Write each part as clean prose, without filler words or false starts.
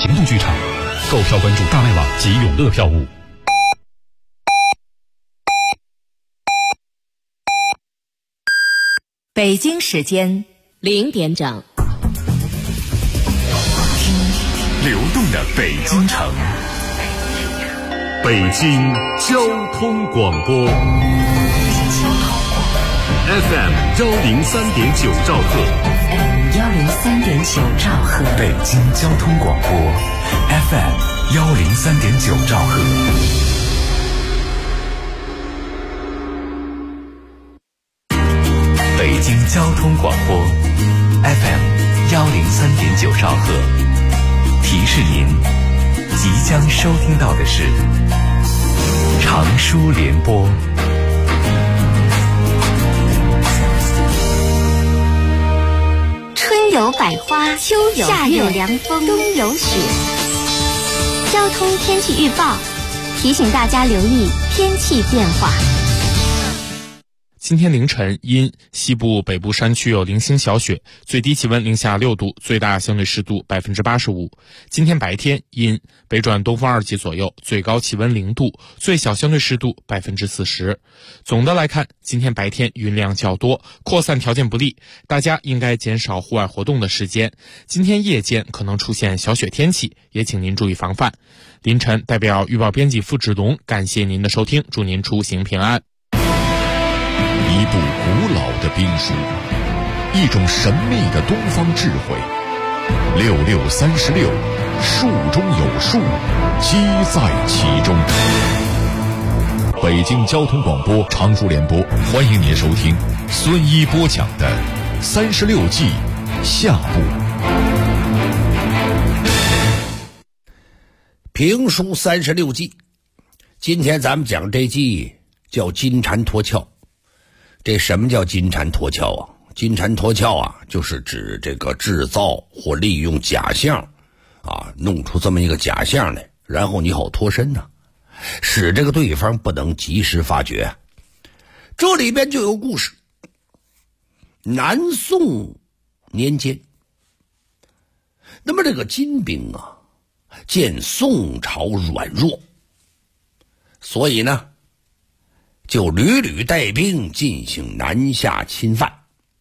行动剧场。购票关注大麦网及永乐票务。 北京时间0点整， 流动的北京城，北京交通广播 FM 103.9兆赫 103.9兆赫， 北京交通广播 FM 103.9兆赫。北京交通广播 FM 103.9兆赫，提示您即将收听到的是长舒联播。 春有百花，秋有夏有凉风，冬有雪。交通天气预报提醒大家留意天气变化。 今天凌晨因西部北部山区有零星小雪，最低气温零下6度，最大相对湿度85%。今天白天因北转东风2级左右，最高气温0度，最小相对湿度40%。总的来看，今天白天云量较多，扩散条件不利，大家应该减少户外活动的时间。今天夜间可能出现小雪天气，也请您注意防范。凌晨代表预报编辑付志龙感谢您的收听，祝您出行平安。 一部古老的兵书，一种神秘的东方智慧。6636，术中有术，机在其中。北京交通广播长舒联播，欢迎您收听孙一播讲的36计下部。 评书36计，今天咱们讲这计叫金蝉脱壳。这什么叫金蝉脱壳啊？金蝉脱壳啊，就是指这个制造或利用假象啊，弄出这么一个假象来，然后你好脱身呢，使这个对方不能及时发觉。这里边就有故事。南宋年间，那么这个金兵啊，见宋朝软弱，所以呢就屡屡带兵进行南下侵犯。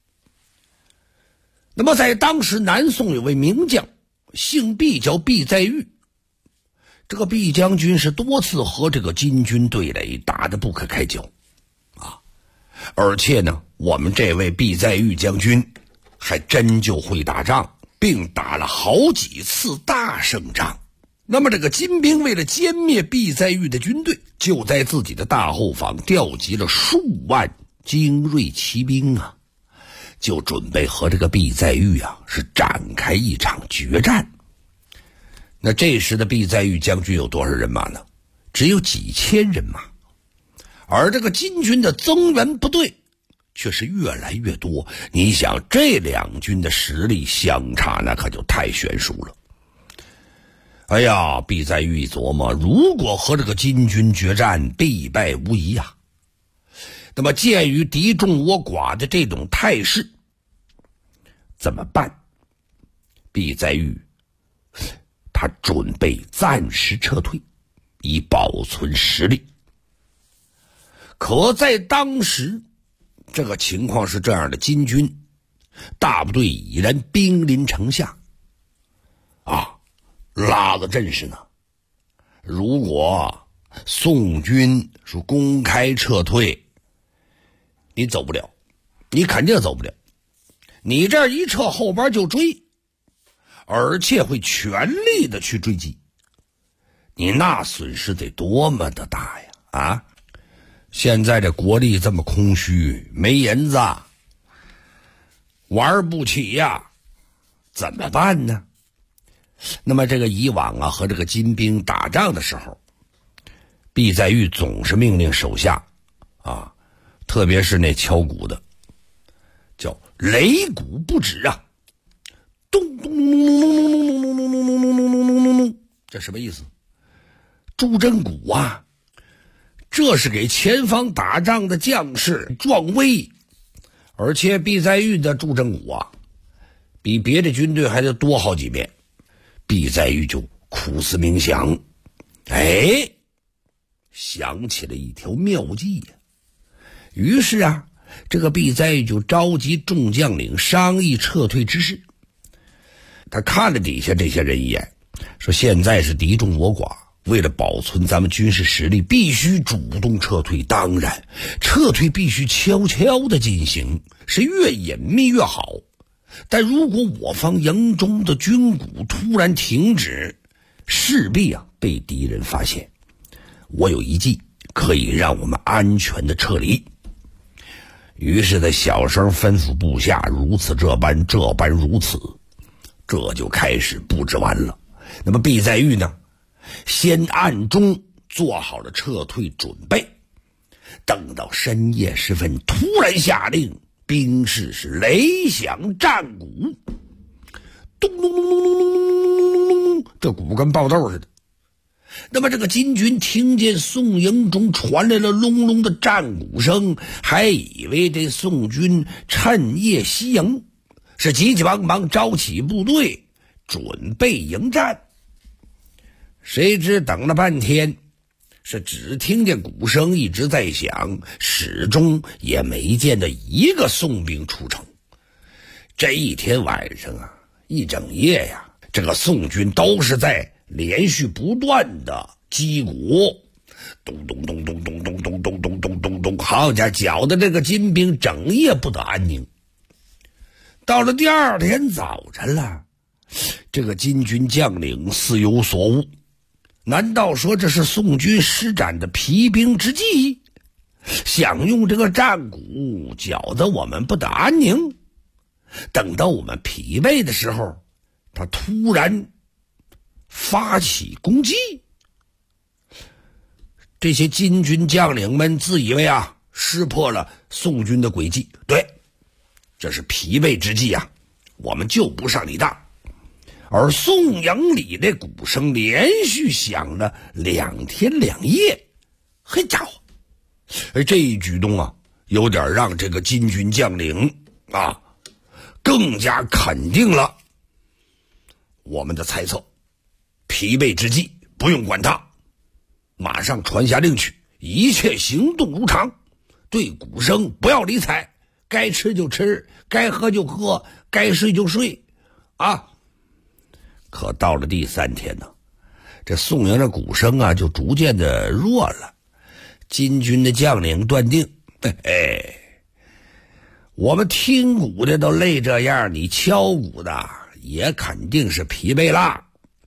那么在当时南宋有位名将，姓毕，叫毕在玉。这个毕将军是多次和这个金军对垒，打得不可开交啊！而且呢，我们这位毕在玉将军还真就会打仗，并打了好几次大胜仗。那么这个金兵为了歼灭毕在玉的军队，就在自己的大后方调集了数万精锐骑兵啊，就准备和这个毕在玉啊是展开一场决战。那这时的毕在玉将军有多少人马呢？只有几千人马，而这个金军的增援部队却是越来越多。你想这两军的实力相差，那可就太悬殊了。哎呀，毕在玉一琢磨，如果和这个金军决战，必败无疑啊。那么鉴于敌众我寡的这种态势，怎么办？毕在玉他准备暂时撤退，以保存实力。可在当时这个情况是这样的，金军大部队已然兵临城下啊，拉了阵势呢。如果宋军说公开撤退，你走不了，你肯定走不了。你这一撤，后边就追，而且会全力的去追击，你那损失得多么的大呀！啊，现在这国力这么空虚，没银子，玩不起呀，怎么办呢？那么这个以往啊，和这个金兵打仗的时候，毕在玉总是命令手下啊，特别是那敲鼓的，叫擂鼓不止啊，咚咚咚咚咚咚咚咚咚咚咚咚咚咚咚咚咚，这什么意思？助阵鼓啊，这是给前方打仗的将士壮威。而且毕在玉的助阵鼓啊，比别的军队还得多好几遍。 毕在玉就苦思冥想，想起了一条妙计呀。于是啊，这个毕在玉就召集众将领商议撤退之事。他看了底下这些人一眼，说现在是敌众我寡，为了保存咱们军事实力，必须主动撤退。当然，撤退必须悄悄地进行，是越隐秘越好。但如果我方营中的军鼓突然停止，势必被敌人发现。我有一计可以让我们安全的撤离。于是他小声吩咐部下，如此这般，这般如此，这就开始布置完了。那么毕在玉呢，先暗中做好了撤退准备，等到深夜时分，突然下令，兵士是雷响战鼓，咚咚咚咚咚咚咚咚咚，这鼓跟爆豆似的。那么这个金军听见宋营中传来了隆隆的战鼓声，还以为这宋军趁夜西营，是急急忙忙招起部队准备迎战。谁知等了半天，是只听见鼓声一直在响，始终也没见到一个宋兵出城。这一天晚上啊，一整夜呀，这个宋军都是在连续不断的击鼓，咚咚咚咚咚咚咚咚咚咚咚咚，好家伙，搅得这个金兵整夜不得安宁。到了第二天早晨了，这个金军将领似有所悟，难道说这是宋军施展的疲兵之计，想用这个战鼓搅得我们不得安宁？等到我们疲惫的时候，他突然发起攻击。这些金军将领们自以为识破了宋军的诡计，对，这是疲惫之计我们就不上你当。而宋营里的鼓声连续响了2天2夜，嘿家伙，这一举动有点让这个金军将领更加肯定了我们的猜测。疲惫之计不用管他，马上传下令去，一切行动如常，对鼓声不要理睬，该吃就吃，该喝就喝，该睡就睡可到了第3天呢，这宋营的鼓声就逐渐的弱了。金军的将领断定，我们听鼓的都累这样，你敲鼓的也肯定是疲惫啦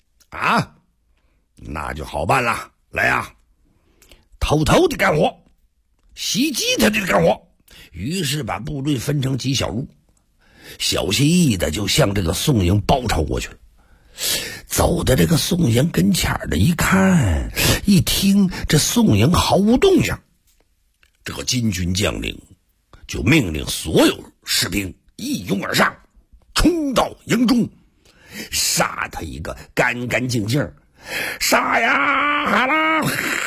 那就好办了，来偷偷的干活，袭击他的干活。于是把部队分成几小路，小心翼翼的就向这个宋营包抄过去了。走到这个宋营跟前的一看一听，这宋营毫无动静，这个金军将领就命令所有士兵一拥而上，冲到营中，杀他一个干干净净，杀呀哈啦，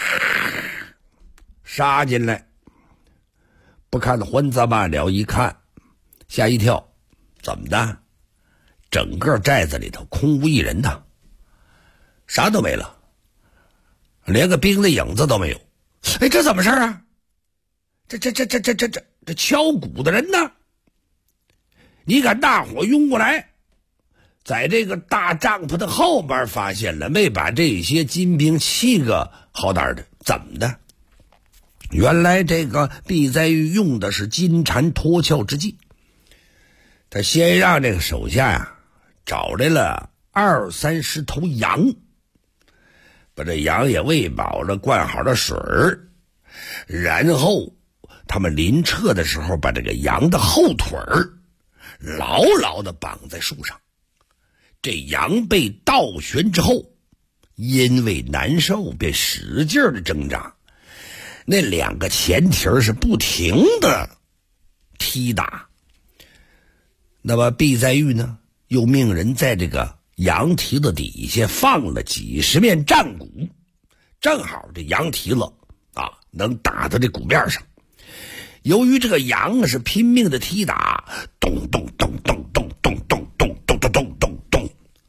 杀进来。不看还则罢了，一看吓一跳，怎么的？整个寨子里头空无一人呐，啥都没了，连个兵的影子都没有。这怎么事啊？这敲鼓的人呢？你赶大伙拥过来，在这个大帐篷的后边发现了，没把这些金兵气个好歹的。怎么的？原来这个毕在玉用的是金蝉脱壳之计，他先让这个手下找来了20-30头羊，把这羊也喂饱了，灌好了水儿，然后他们临撤的时候把这个羊的后腿儿牢牢地绑在树上。这羊被倒悬之后，因为难受便使劲的挣扎，那2个前蹄是不停的踢打。那么毕在玉呢，又命人在这个羊蹄子底下放了几十面战鼓，正好这羊蹄子能打到这鼓面上。由于这个羊是拼命的踢打，咚咚咚咚咚咚咚咚咚咚咚咚咚，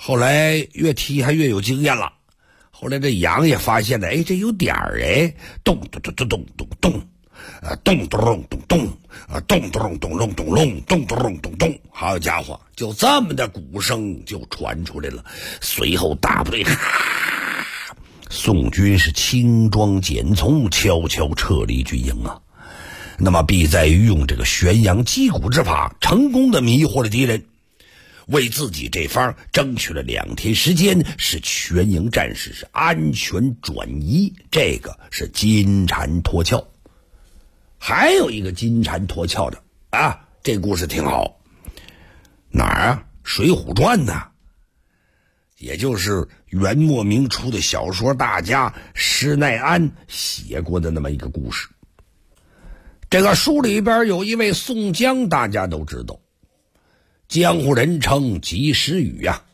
后来越踢还越有经验了。后来这杨也发现了，哎，这有点儿哎，咚咚咚咚咚咚咚，咚咚咚咚咚，咚咚咚咚咚咚隆，咚咚咚咚咚，好家伙，就这么的鼓声就传出来了。随后大部队宋军是轻装简从，悄悄撤离军营啊。那么毕在于用这个玄阳击鼓之法，成功的迷惑了敌人，为自己这方争取了2天时间，使全营战士是安全转移，这个是金蝉脱壳。还有一个金蝉脱壳的啊，这故事挺好。哪儿啊？《水浒传》呢，也就是元末明初的小说大家施耐庵写过的那么一个故事。这个书里边有一位宋江，大家都知道，江湖人称及时雨呀，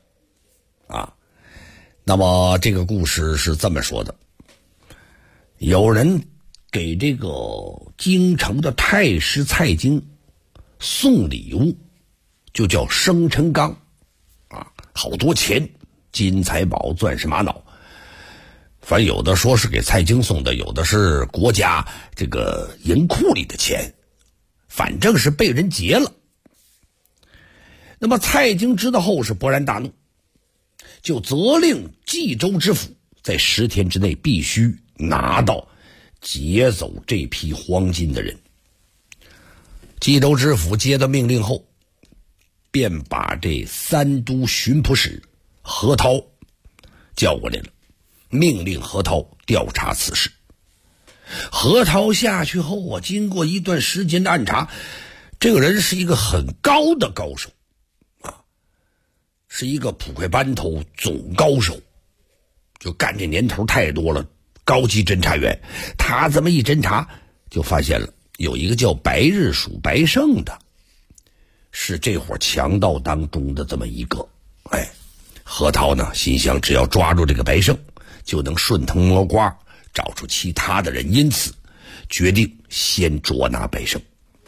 那么这个故事是这么说的：有人给这个京城的太师蔡京送礼物，就叫生辰纲好多钱，金财宝、钻石玛瑙，反正有的说是给蔡京送的，有的是国家这个银库里的钱，反正是被人劫了。那么蔡京知道后是勃然大怒，就责令冀州知府在10天之内必须拿到劫走这批黄金的人。冀州知府接到命令后，便把这3都巡捕使何涛叫过来了，命令何涛调查此事。何涛下去后经过一段时间的暗查，这个人是一个很高的高手是一个捕快班头总高手，就干这年头太多了，高级侦查员。他这么一侦查，就发现了有一个叫白日鼠白胜的，是这伙强盗当中的这么一个。何涛呢心想，只要抓住这个白胜，就能顺藤摸瓜找出其他的人，因此决定先捉拿白胜。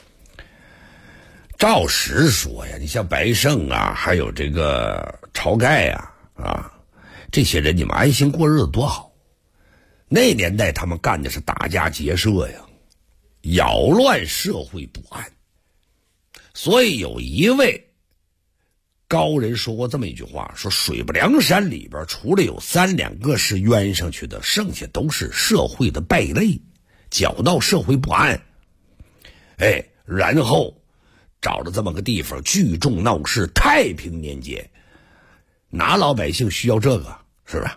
照实说呀，你像白胜啊，还有这个晁盖啊，这些人你们安心过日子多好。那年代他们干的是打家劫舍呀，扰乱社会不安。所以有一位高人说过这么一句话，说水泊梁山里边除了有3两个是冤上去的，剩下都是社会的败类，搅到社会不安。然后找了这么个地方聚众闹事，太平年间哪老百姓需要这个，是吧？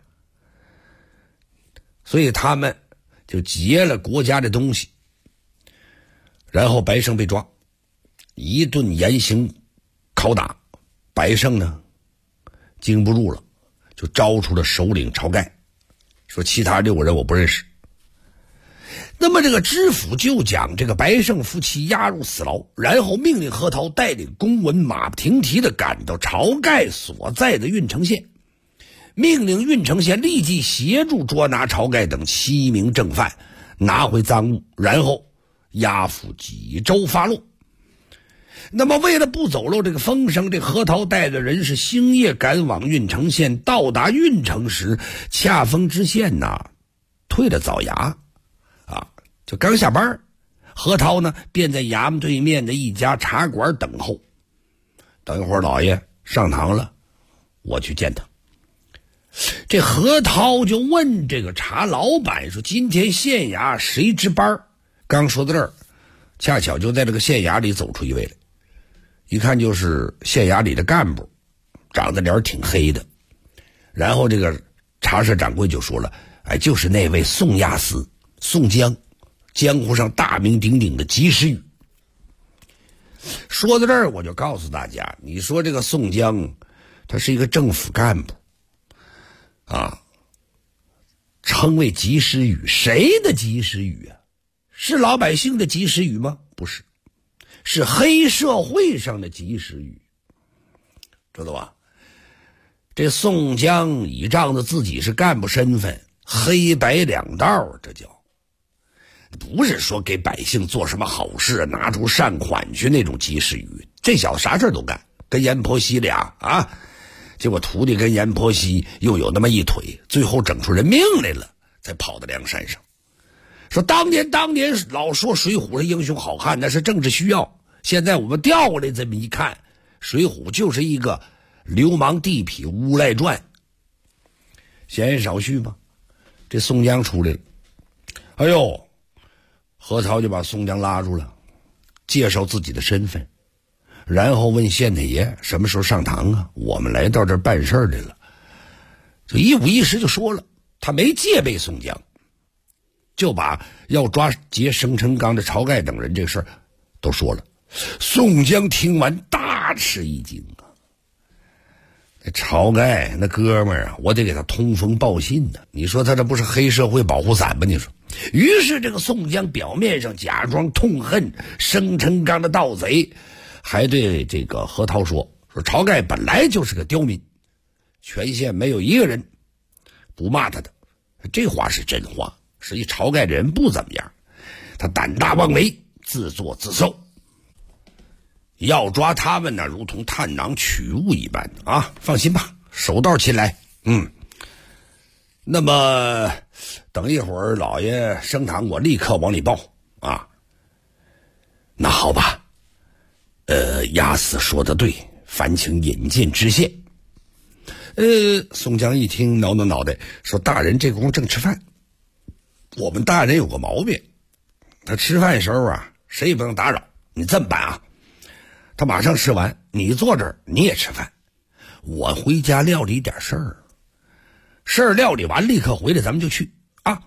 所以他们就劫了国家的东西，然后白胜被抓，一顿严刑拷打，白胜呢经不住了，就招出了首领晁盖，说其他6个人我不认识。那么这个知府就将这个白胜夫妻押入死牢，然后命令何涛带领公文马不停蹄地赶到晁盖所在的郓城县，命令郓城县立即协助捉拿晁盖等7名正犯，拿回赃物，然后押赴济州发落。那么为了不走漏这个风声，这何涛带的人是星夜赶往郓城县，到达郓城时，恰逢知县退了早衙就刚下班，何涛呢便在衙门对面的一家茶馆等候。等一会儿老爷上堂了，我去见他。这何涛就问这个茶老板说，今天县衙谁值班？刚说到这儿，恰巧就在这个县衙里走出一位来，一看就是县衙里的干部，长得脸挺黑的。然后这个茶社掌柜就说了，就是那位宋押司宋江，江湖上大名鼎鼎的及时雨。说到这儿，我就告诉大家，你说这个宋江他是一个政府干部称为及时雨，谁的及时雨啊？是老百姓的及时雨吗？不是，是黑社会上的及时雨，知道吧？这宋江倚仗着自己是干部身份，黑白两道，这叫不是说给百姓做什么好事拿出善款去那种及时雨。这小子啥事都干，跟阎婆惜俩结果徒弟跟阎婆惜又有那么一腿，最后整出人命来了，才跑到梁山上。说当年老说水浒是英雄好汉，那是政治需要，现在我们调过来这么一看，水浒就是一个流氓地痞无赖传。闲言少叙吧，这宋江出来了，哎呦，何超就把宋江拉住了，介绍自己的身份，然后问县太爷什么时候上堂啊？我们来到这儿办事来了。这一五一十就说了，他没戒备宋江，就把要抓劫生辰纲的晁盖等人这事儿都说了。宋江听完大吃一惊啊！那晁盖那哥们儿啊，我得给他通风报信呢。你说他这不是黑社会保护伞吗？你说。于是这个宋江表面上假装痛恨生辰纲的盗贼，还对这个何涛说晁盖本来就是个刁民，全县没有一个人不骂他的。这话是真话，实际晁盖这人不怎么样，他胆大妄为，自作自受。要抓他们呢，如同探囊取物一般啊！放心吧，手到擒来。那么等一会儿老爷升堂，我立刻往里报啊。那好吧，押司说的对，烦请引荐知县。宋江一听挠挠脑袋，说大人这功夫正吃饭。我们大人有个毛病，他吃饭的时候啊，谁也不能打扰。你这么办啊，他马上吃完，你坐这儿你也吃饭，我回家料理点事儿料理完立刻回来，咱们就去啊。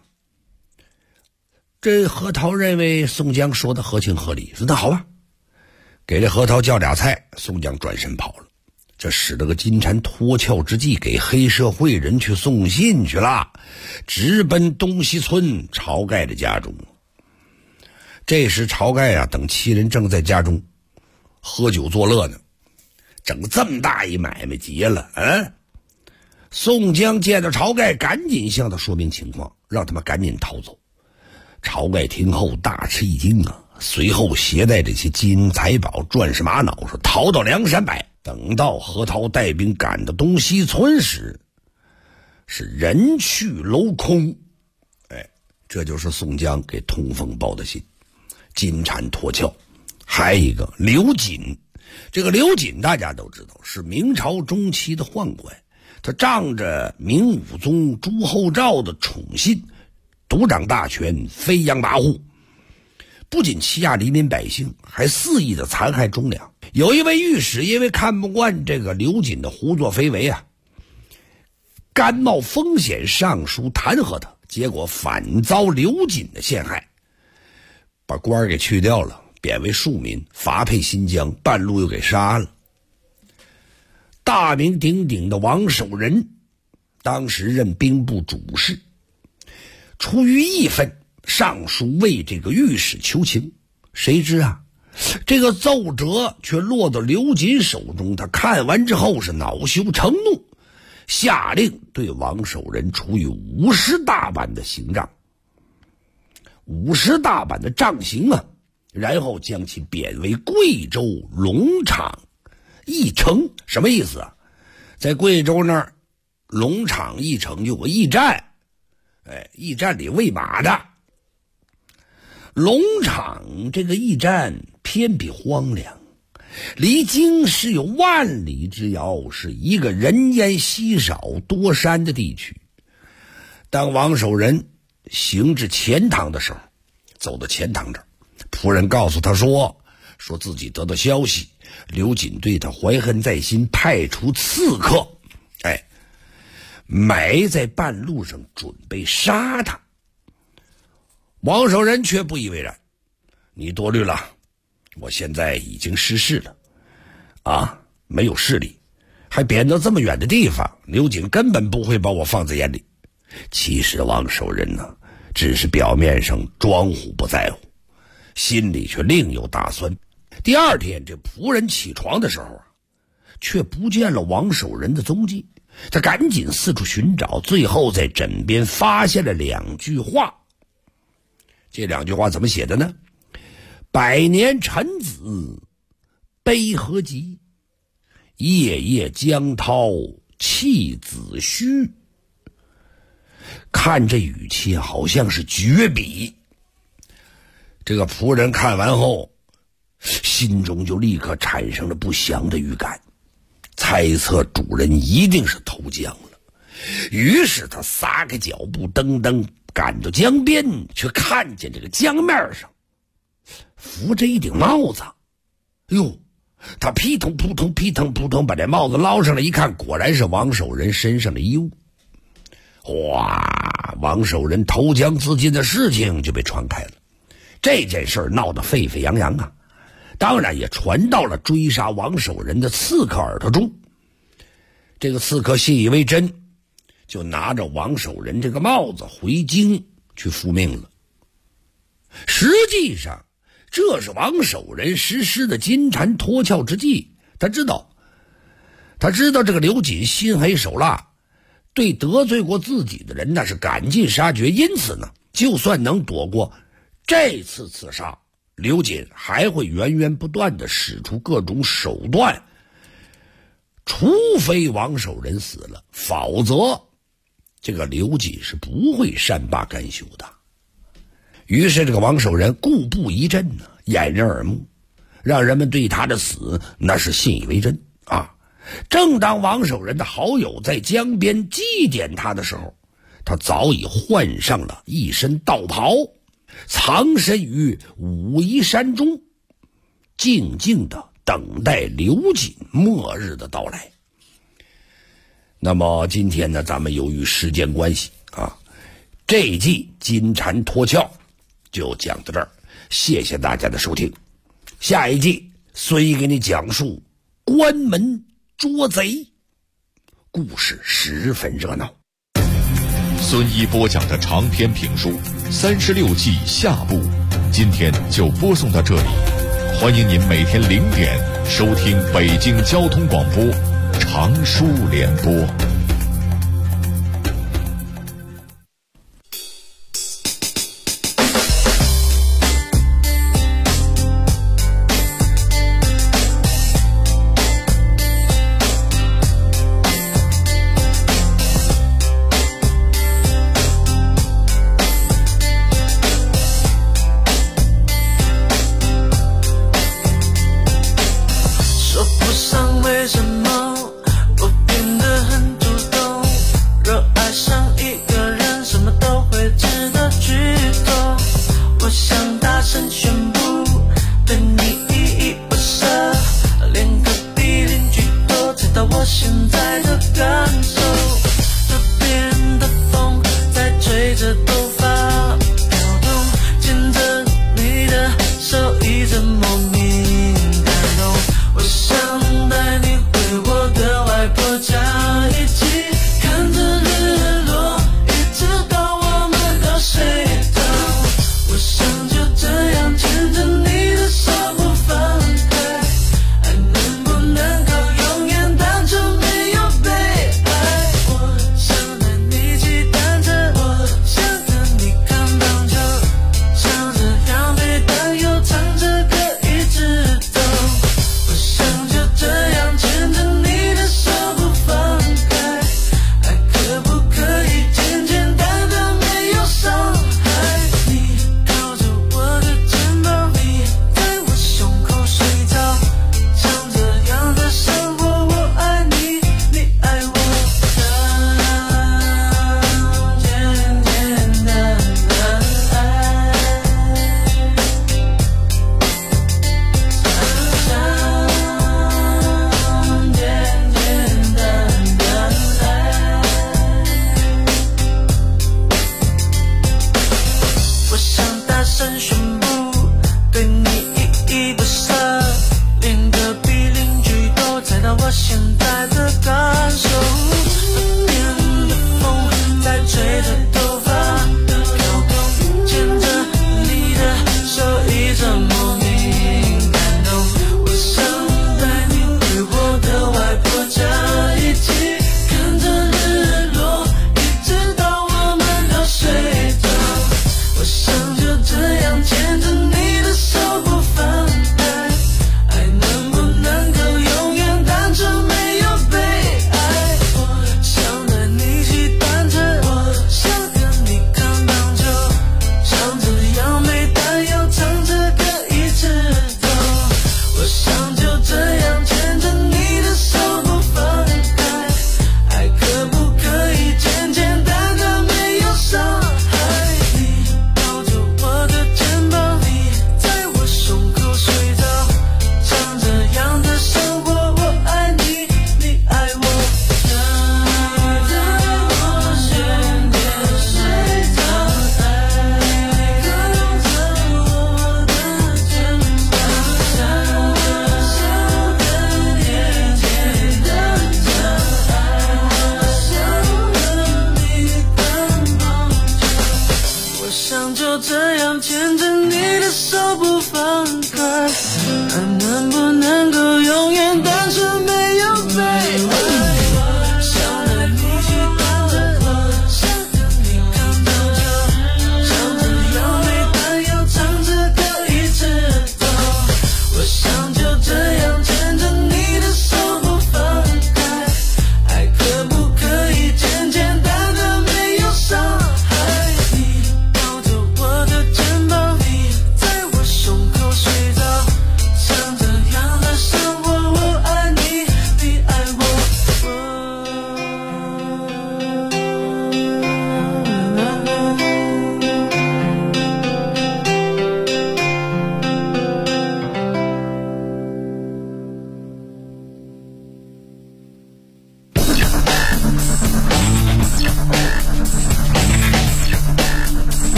这何涛认为宋江说的合情合理，说那好吧，给这何涛叫俩菜，宋江转身跑了。这使了个金蝉脱壳之计，给黑社会人去送信去了，直奔东西村晁盖的家中。这时晁盖啊等七人正在家中喝酒作乐呢，整这么大一买卖结了啊！宋江见到晁盖，赶紧向他说明情况，让他们赶紧逃走。晁盖听后大吃一惊啊，随后携带这些金银财宝、钻石玛瑙，说逃到梁山泊。等到何涛带兵赶到东西村时，是人去楼空。这就是宋江给通风报的信，金蝉脱壳。还有一个刘瑾，这个刘瑾大家都知道是明朝中期的宦官，他仗着明武宗朱厚照的宠信，独掌大权，飞扬跋扈，不仅欺压黎民百姓，还肆意的残害忠良。有一位御史因为看不惯这个刘瑾的胡作非为啊，甘冒风险上书弹劾他，结果反遭刘瑾的陷害，把官给去掉了，贬为庶民，发配新疆，半路又给杀了。大名鼎鼎的王守仁当时任兵部主事，出于义愤上书为这个御史求情，谁知啊这个奏折却落到刘瑾手中，他看完之后是恼羞成怒，下令对王守仁处以50大板的刑杖，50大板的杖刑啊，然后将其贬为贵州龙场驿丞。什么意思啊？在贵州那儿龙场驿丞有个驿站，驿站里喂马的。龙场这个驿站偏僻荒凉，离京师有万里之遥，是一个人烟稀少多山的地区。当王守仁行至钱塘的时候，走到钱塘这儿，仆人告诉他说自己得到消息，刘瑾对他怀恨在心，派出刺客埋在半路上，准备杀他。王守仁却不以为然，你多虑了，我现在已经失势了啊，没有势力，还贬到这么远的地方，刘瑾根本不会把我放在眼里。其实王守仁呢，只是表面上装糊不在乎，心里却另有打算。第二天这仆人起床的时候啊，却不见了王守仁的踪迹，他赶紧四处寻找，最后在枕边发现了2句话。这2句话怎么写的呢？百年臣子悲何急，夜夜江涛弃子胥。看这语气好像是绝笔。这个仆人看完后，心中就立刻产生了不祥的预感，猜测主人一定是投江了。于是他撒开脚步，噔噔赶到江边，却看见这个江面上浮着一顶帽子。哟，他扑腾扑腾扑腾扑腾把这帽子捞上来一看，果然是王守仁身上的衣物。哇，王守仁投江自尽的事情就被传开了。这件事闹得沸沸扬扬啊，当然也传到了追杀王守仁的刺客耳朵中。这个刺客信以为真，就拿着王守仁这个帽子回京去复命了。实际上这是王守仁实施的金蝉脱壳之计。他知道这个刘瑾心黑手辣，对得罪过自己的人那是赶尽杀绝，因此呢，就算能躲过这次刺杀，刘瑾还会源源不断地使出各种手段，除非王守仁死了，否则这个刘瑾是不会善罢甘休的。于是这个王守仁故布疑阵呢，掩人耳目，让人们对他的死那是信以为真啊。正当王守仁的好友在江边祭奠他的时候，他早已换上了一身道袍，藏身于武夷山中，静静地等待刘瑾末日的到来。那么今天呢，咱们由于时间关系啊，这一季金蝉脱壳就讲到这儿，谢谢大家的收听。下一季孙毅给你讲述关门捉贼，故事十分热闹。 孙一播讲的长篇评书《36计》下部，今天就播送到这里。欢迎您每天0点收听北京交通广播长书联播。 带你回我的外婆家，一起看着日落。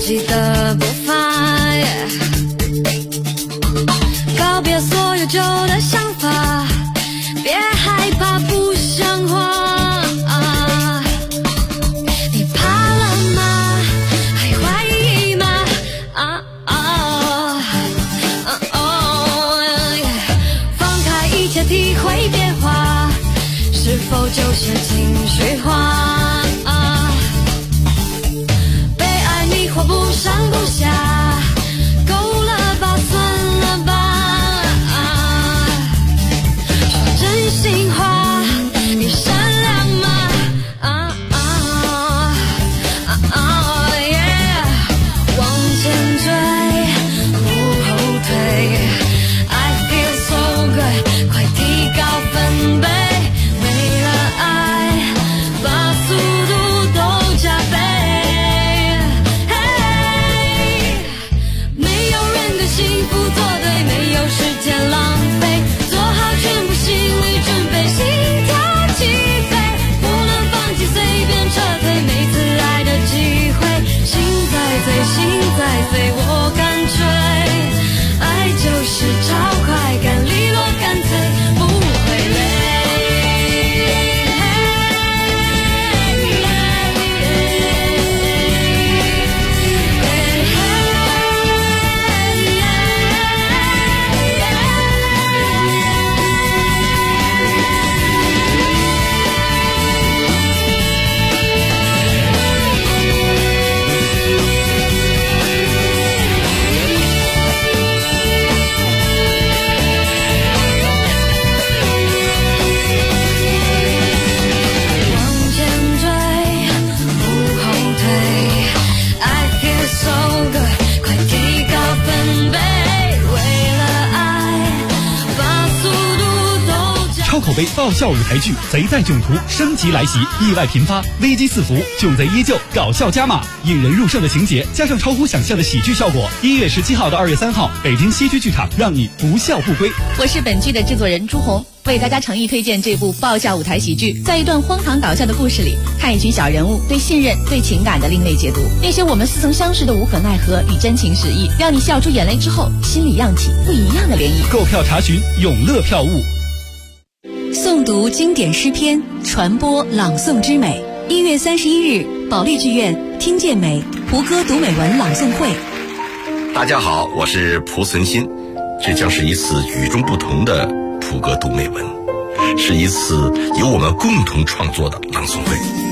己的步伐，告别所有旧的想法，别害怕不像话。你怕了吗？还怀疑吗？放开一切，体会变化，是否就是情绪化？被爱迷惑不上不下，够了吧，算了吧。说真心话，你善良吗？往前追，不后退。I feel so good， 快提高分贝。为了爱，把速度都加倍。没有人对幸福作对，没有时间浪费，做好全部心理准备，心跳起飞，不能放弃，随便撤退，每次爱的机会，心在醉，心在飞，我干脆，爱就是超快感，利落干脆，不会累。往前追，不后退。I feel so good， 快提高分贝。为了爱，把速度都加。 超口碑爆笑舞台剧《贼在囧途》升级来袭，意外频发，危机四伏，囧贼依旧，搞笑加码，引人入胜的情节加上超乎想象的喜剧效果。1月17号到2月3号，北京西区剧场，让你不笑不归。 我是本剧的制作人朱红，为大家诚意推荐这部爆笑舞台喜剧。在一段荒唐搞笑的故事里，看一群小人物对信任、对情感的另类解读，那些我们似曾相识的无可奈何与真情实意，让你笑出眼泪之后，心里漾起不一样的涟漪。 购票查询永乐票务。 诵读经典诗篇，传播朗诵之美。1月31日，保利剧院听见美胡歌读美文朗诵会。 大家好，我是蒲存昕，这将是一次与众不同的蒲歌读美文，是一次由我们共同创作的朗诵会。